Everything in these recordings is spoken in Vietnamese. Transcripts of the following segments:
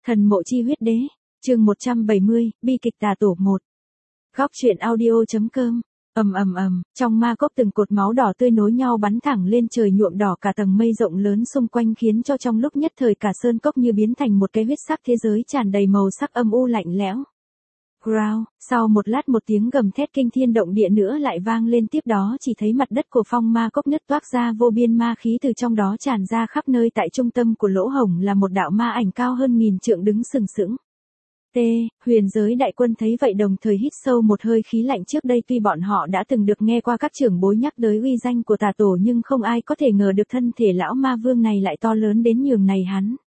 Thần mộ chi huyết đế, chương 170, bi kịch tà tổ 1. Góc truyện audio.com. Trong ma cốc từng cột máu đỏ tươi nối nhau bắn thẳng lên trời, nhuộm đỏ cả tầng mây rộng lớn xung quanh, khiến cho trong lúc nhất thời cả sơn cốc như biến thành một cái huyết sắc thế giới tràn đầy màu sắc âm u lạnh lẽo. Growl, sau một lát một tiếng gầm thét kinh thiên động địa nữa lại vang lên, tiếp đó chỉ thấy mặt đất của phong ma cốc nứt toác ra, vô biên ma khí từ trong đó tràn ra khắp nơi. Tại trung tâm của lỗ hổng là một đạo ma ảnh cao hơn 1000 trượng đứng sừng sững. Huyền giới đại quân thấy vậy đồng thời hít sâu một hơi khí lạnh. Trước đây tuy bọn họ đã từng được nghe qua các trưởng bối nhắc tới uy danh của tà tổ, nhưng không ai có thể ngờ được thân thể lão ma vương này lại to lớn đến nhường này.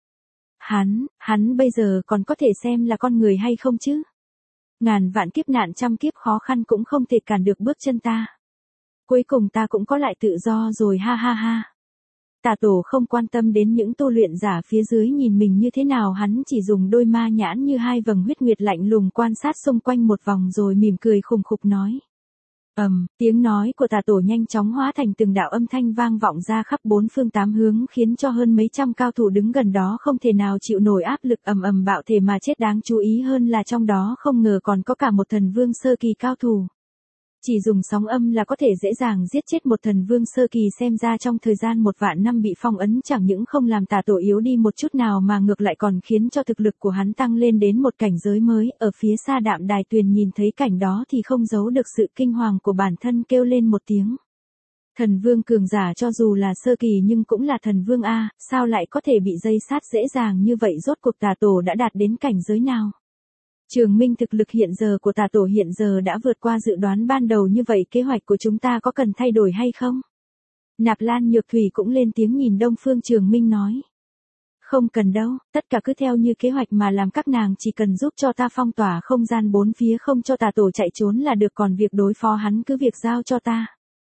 Hắn bây giờ còn có thể xem là con người hay không chứ? Ngàn vạn kiếp nạn trăm kiếp khó khăn cũng không thể cản được bước chân ta. Cuối cùng ta cũng có lại tự do rồi, ha ha ha. Tà tổ không quan tâm đến những tu luyện giả phía dưới nhìn mình như thế nào, hắn chỉ dùng đôi ma nhãn như hai vầng huyết nguyệt lạnh lùng quan sát xung quanh một vòng rồi mỉm cười khùng khục nói. Tiếng nói của tà tổ nhanh chóng hóa thành từng đạo âm thanh vang vọng ra khắp bốn phương tám hướng, khiến cho hơn mấy trăm cao thủ đứng gần đó không thể nào chịu nổi áp lực bạo thể mà chết. Đáng chú ý hơn là trong đó không ngờ còn có cả một thần vương sơ kỳ cao thủ. Chỉ dùng sóng âm là có thể dễ dàng giết chết một thần vương sơ kỳ, xem ra trong thời gian 1 vạn năm bị phong ấn chẳng những không làm tà tổ yếu đi một chút nào mà ngược lại còn khiến cho thực lực của hắn tăng lên đến một cảnh giới mới. Ở phía xa Đạm Đài Tuyền nhìn thấy cảnh đó thì không giấu được sự kinh hoàng của bản thân, kêu lên một tiếng. Thần vương cường giả cho dù là sơ kỳ nhưng cũng là thần vương a, sao lại có thể bị dây sát dễ dàng như vậy? Rốt cuộc tà tổ đã đạt đến cảnh giới nào? Trường Minh, thực lực hiện giờ của tà tổ hiện giờ đã vượt qua dự đoán ban đầu, như vậy kế hoạch của chúng ta có cần thay đổi hay không? Nạp Lan Nhược Thủy cũng lên tiếng nhìn Đông Phương Trường Minh nói. Không cần đâu, tất cả cứ theo như kế hoạch mà làm, các nàng chỉ cần giúp cho ta phong tỏa không gian bốn phía không cho tà tổ chạy trốn là được, còn việc đối phó hắn cứ việc giao cho ta.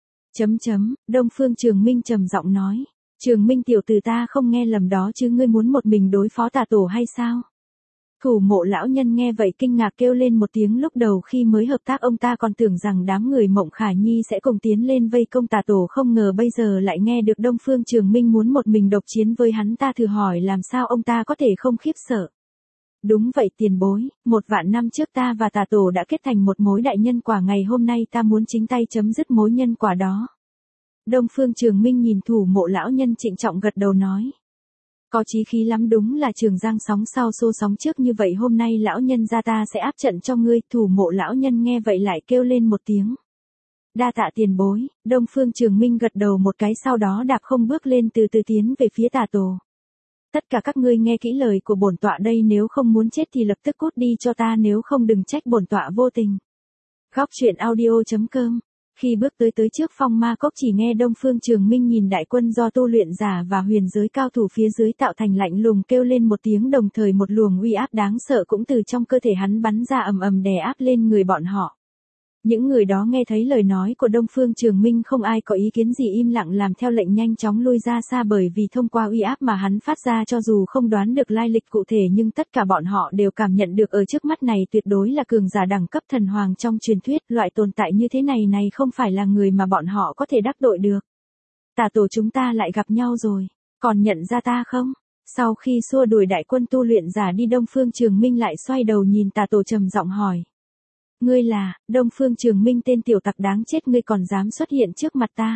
Đông Phương Trường Minh trầm giọng nói. Trường Minh tiểu tử, ta không nghe lầm đó chứ, ngươi muốn một mình đối phó tà tổ hay sao? Thủ Mộ lão nhân nghe vậy kinh ngạc kêu lên một tiếng. Lúc đầu khi mới hợp tác ông ta còn tưởng rằng đám người Mộng Khả Nhi sẽ cùng tiến lên vây công tà tổ, không ngờ bây giờ lại nghe được Đông Phương Trường Minh muốn một mình độc chiến với hắn ta, thử hỏi làm sao ông ta có thể không khiếp sợ. Đúng vậy tiền bối, 1 vạn năm trước ta và tà tổ đã kết thành một mối đại nhân quả, ngày hôm nay ta muốn chính tay chấm dứt mối nhân quả đó. Đông Phương Trường Minh nhìn Thủ Mộ lão nhân trịnh trọng gật đầu nói. Có chí khí lắm, đúng là Trường Giang sóng sau xô sóng trước, như vậy hôm nay lão nhân gia ta sẽ áp trận cho ngươi. Thủ Mộ lão nhân nghe vậy lại kêu lên một tiếng. Đa tạ tiền bối. Đông Phương Trường Minh gật đầu một cái, sau đó đạp không bước lên từ từ tiến về phía tà tổ. Tất cả các ngươi nghe kỹ lời của bổn tọa đây, nếu không muốn chết thì lập tức cút đi cho ta, nếu không đừng trách bổn tọa vô tình. Góc truyện audio.com. Khi bước tới trước phong ma cốc, chỉ nghe Đông Phương Trường Minh nhìn đại quân do tu luyện giả và huyền giới cao thủ phía dưới tạo thành, lạnh lùng kêu lên một tiếng, đồng thời một luồng uy áp đáng sợ cũng từ trong cơ thể hắn bắn ra, đè áp lên người bọn họ. Những người đó nghe thấy lời nói của Đông Phương Trường Minh không ai có ý kiến gì, im lặng làm theo lệnh, nhanh chóng lui ra xa, bởi vì thông qua uy áp mà hắn phát ra, cho dù không đoán được lai lịch cụ thể nhưng tất cả bọn họ đều cảm nhận được ở trước mắt này tuyệt đối là cường giả đẳng cấp thần hoàng trong truyền thuyết. Loại tồn tại như thế này không phải là người mà bọn họ có thể đắc tội được. Tà tổ, chúng ta lại gặp nhau rồi, còn nhận ra ta không? Sau khi xua đuổi đại quân tu luyện giả đi, Đông Phương Trường Minh lại xoay đầu nhìn tà tổ trầm giọng hỏi. Ngươi là? Đông Phương Trường Minh, tên tiểu tặc đáng chết, ngươi còn dám xuất hiện trước mặt ta?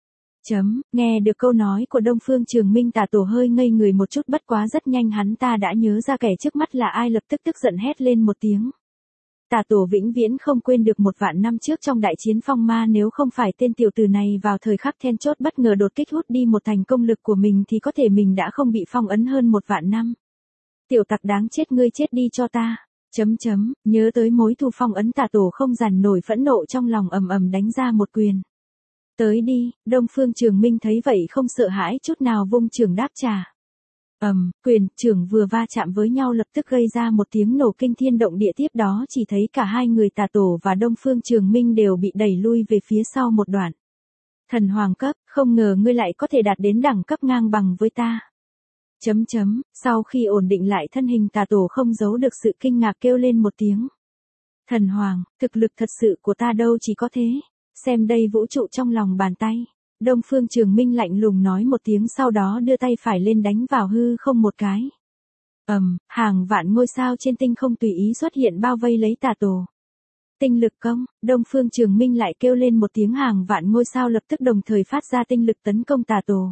Nghe được câu nói của Đông Phương Trường Minh, tà tổ hơi ngây người một chút, bất quá rất nhanh hắn ta đã nhớ ra kẻ trước mắt là ai, lập tức tức giận hét lên một tiếng. Tà tổ vĩnh viễn không quên được 1 vạn năm trước trong đại chiến phong ma, nếu không phải tên tiểu tử này vào thời khắc then chốt bất ngờ đột kích hút đi một thành công lực của mình thì có thể mình đã không bị phong ấn hơn 1 vạn năm. Tiểu tặc đáng chết, ngươi chết đi cho ta. Nhớ tới mối thù phong ấn, tà tổ không dằn nổi phẫn nộ trong lòng, đánh ra một quyền. Tới đi. Đông Phương Trường Minh thấy vậy không sợ hãi chút nào, vung trường đáp trả. Quyền trưởng vừa va chạm với nhau lập tức gây ra một tiếng nổ kinh thiên động địa, tiếp đó chỉ thấy cả hai người tà tổ và Đông Phương Trường Minh đều bị đẩy lui về phía sau một đoạn. Thần hoàng cấp, không ngờ ngươi lại có thể đạt đến đẳng cấp ngang bằng với ta. Sau khi ổn định lại thân hình, tà tổ không giấu được sự kinh ngạc kêu lên một tiếng. Thần hoàng, thực lực thật sự của ta đâu chỉ có thế, xem đây vũ trụ trong lòng bàn tay. Đông Phương Trường Minh lạnh lùng nói một tiếng, sau đó đưa tay phải lên đánh vào hư không một cái. Hàng vạn ngôi sao trên tinh không tùy ý xuất hiện bao vây lấy Tà Tổ. Tinh lực công, Đông Phương Trường Minh lại kêu lên một tiếng, hàng vạn ngôi sao lập tức đồng thời phát ra tinh lực tấn công Tà Tổ.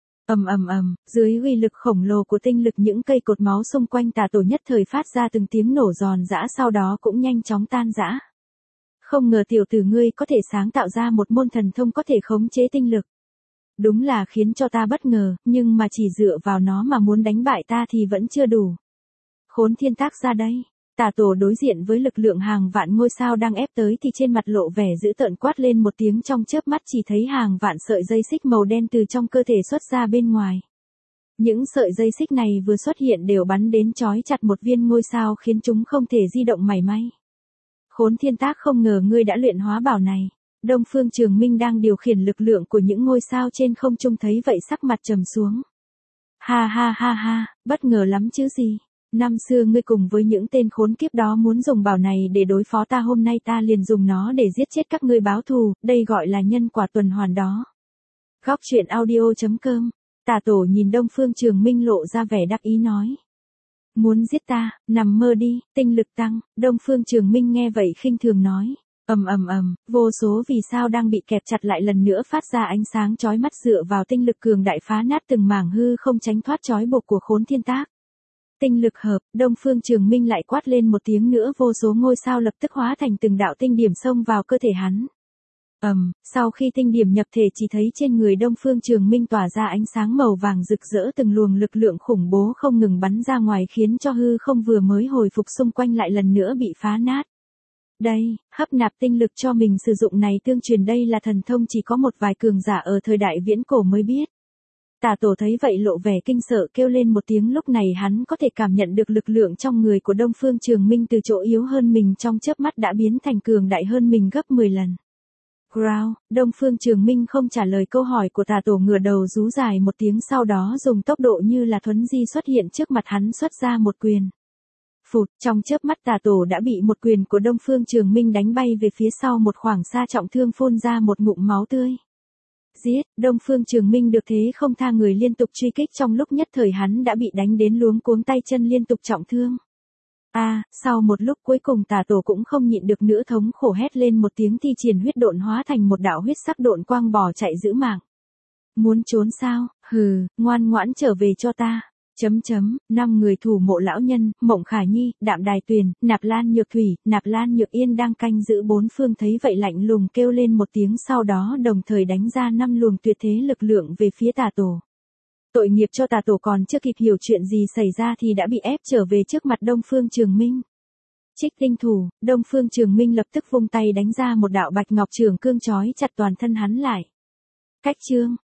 Dưới uy lực khổng lồ của tinh lực, những cây cột máu xung quanh Tà Tổ nhất thời phát ra từng tiếng nổ giòn giã, sau đó cũng nhanh chóng tan rã. Không ngờ tiểu tử ngươi có thể sáng tạo ra một môn thần thông có thể khống chế tinh lực. Đúng là khiến cho ta bất ngờ, nhưng mà chỉ dựa vào nó mà muốn đánh bại ta thì vẫn chưa đủ. Khốn thiên tác ra đây. Tà Tổ đối diện với lực lượng hàng vạn ngôi sao đang ép tới thì trên mặt lộ vẻ dữ tợn, quát lên một tiếng, trong chớp mắt chỉ thấy hàng vạn sợi dây xích màu đen từ trong cơ thể xuất ra bên ngoài. Những sợi dây xích này vừa xuất hiện đều bắn đến trói chặt một viên ngôi sao, khiến chúng không thể di động mảy may. Khốn thiên tác, không ngờ ngươi đã luyện hóa bảo này. Đông Phương Trường Minh đang điều khiển lực lượng của những ngôi sao trên không trung thấy vậy sắc mặt trầm xuống. Ha, bất ngờ lắm chứ gì. Năm xưa ngươi cùng với những tên khốn kiếp đó muốn dùng bảo này để đối phó ta, hôm nay ta liền dùng nó để giết chết các ngươi báo thù, đây gọi là nhân quả tuần hoàn đó. Góc truyện audio.com. Tà Tổ nhìn Đông Phương Trường Minh lộ ra vẻ đắc ý nói. Muốn giết ta, nằm mơ đi, tinh lực tăng. Đông Phương Trường Minh nghe vậy khinh thường nói. Vô số vì sao đang bị kẹp chặt lại lần nữa phát ra ánh sáng chói mắt, dựa vào tinh lực cường đại phá nát từng mảng hư không, tránh thoát trói buộc của khốn thiên tác. Tinh lực hợp, Đông Phương Trường Minh lại quát lên một tiếng nữa, vô số ngôi sao lập tức hóa thành từng đạo tinh điểm xông vào cơ thể hắn. Sau khi tinh điểm nhập thể, chỉ thấy trên người Đông Phương Trường Minh tỏa ra ánh sáng màu vàng rực rỡ, từng luồng lực lượng khủng bố không ngừng bắn ra ngoài, khiến cho hư không vừa mới hồi phục xung quanh lại lần nữa bị phá nát. Đây, hấp nạp tinh lực cho mình sử dụng này tương truyền, đây là thần thông chỉ có một vài cường giả ở thời đại viễn cổ mới biết. Tà Tổ thấy vậy lộ vẻ kinh sợ, kêu lên một tiếng, lúc này hắn có thể cảm nhận được lực lượng trong người của Đông Phương Trường Minh từ chỗ yếu hơn mình trong chớp mắt đã biến thành cường đại hơn mình gấp 10 lần. Growl, Đông Phương Trường Minh không trả lời câu hỏi của Tà Tổ, ngửa đầu rú dài một tiếng, sau đó dùng tốc độ như là thuấn di xuất hiện trước mặt hắn, xuất ra một quyền. Phụt, trong chớp mắt Tà Tổ đã bị một quyền của Đông Phương Trường Minh đánh bay về phía sau một khoảng xa, trọng thương phun ra một ngụm máu tươi. Giết, Đông Phương Trường Minh được thế không tha người liên tục truy kích, trong lúc nhất thời hắn đã bị đánh đến luống cuống tay chân, liên tục trọng thương. Sau một lúc cuối cùng Tà Tổ cũng không nhịn được nữa, thống khổ hét lên một tiếng, thi triển huyết độn hóa thành một đạo huyết sắc độn quang bỏ chạy giữ mạng. Muốn trốn sao? Hừ, ngoan ngoãn trở về cho ta. Năm người thủ mộ lão nhân, Mộng Khả Nhi, Đạm Đài Tuyền, Nạp Lan Nhược Thủy, Nạp Lan Nhược Yên đang canh giữ bốn phương thấy vậy lạnh lùng kêu lên một tiếng, sau đó đồng thời đánh ra 5 luồng tuyệt thế lực lượng về phía Tà Tổ. Tội nghiệp cho Tà Tổ còn chưa kịp hiểu chuyện gì xảy ra thì đã bị ép trở về trước mặt Đông Phương Trường Minh. Trích tinh thủ, Đông Phương Trường Minh lập tức vung tay đánh ra một đạo bạch ngọc trường cương chói chặt toàn thân hắn lại. Cách chương,